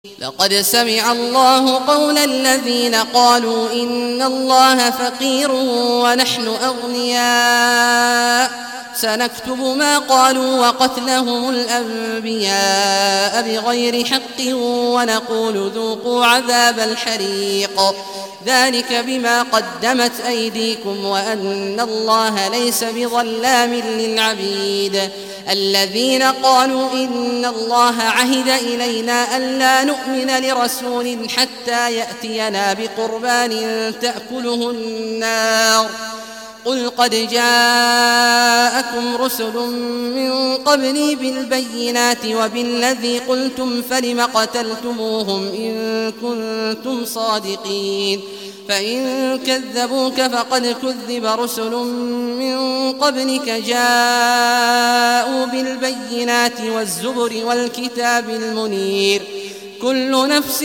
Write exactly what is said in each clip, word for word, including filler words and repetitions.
لقد سمع الله قول الذين قالوا إن الله فقير ونحن أغنياء سنكتب ما قالوا وقتلهم الأنبياء بغير حق ونقول ذوقوا عذاب الحريق ذلك بما قدمت أيديكم وأن الله ليس بظلام للعبيد. الذين قالوا إن الله عهد إلينا ألا نؤمن لرسول حتى يأتينا بقربان تأكله النار قل قد جاءكم رسل من قبلي بالبينات وبالذي قلتم فلم قتلتموهم إن كنتم صادقين فإن كذبوك فقد كذب رسل من قبلك جاءوا بالبينات والزبر والكتاب المنير كل نفس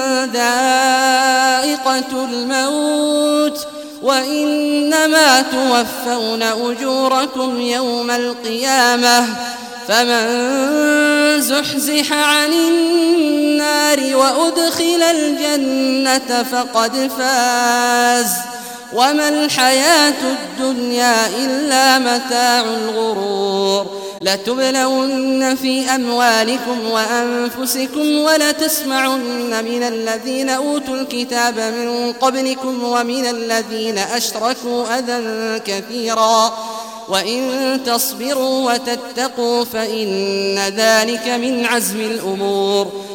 ذائقة الموت وإنما توفون أجوركم يوم القيامة فمن زحزح عن النار وأدخل الجنة فقد فاز وما الحياة الدنيا إلا متاع الغرور. لتبلون في أموالكم وأنفسكم ولتسمعن من الذين أوتوا الكتاب من قبلكم ومن الذين أشركوا أذى كثيرا وإن تصبروا وتتقوا فإن ذلك من عزم الأمور.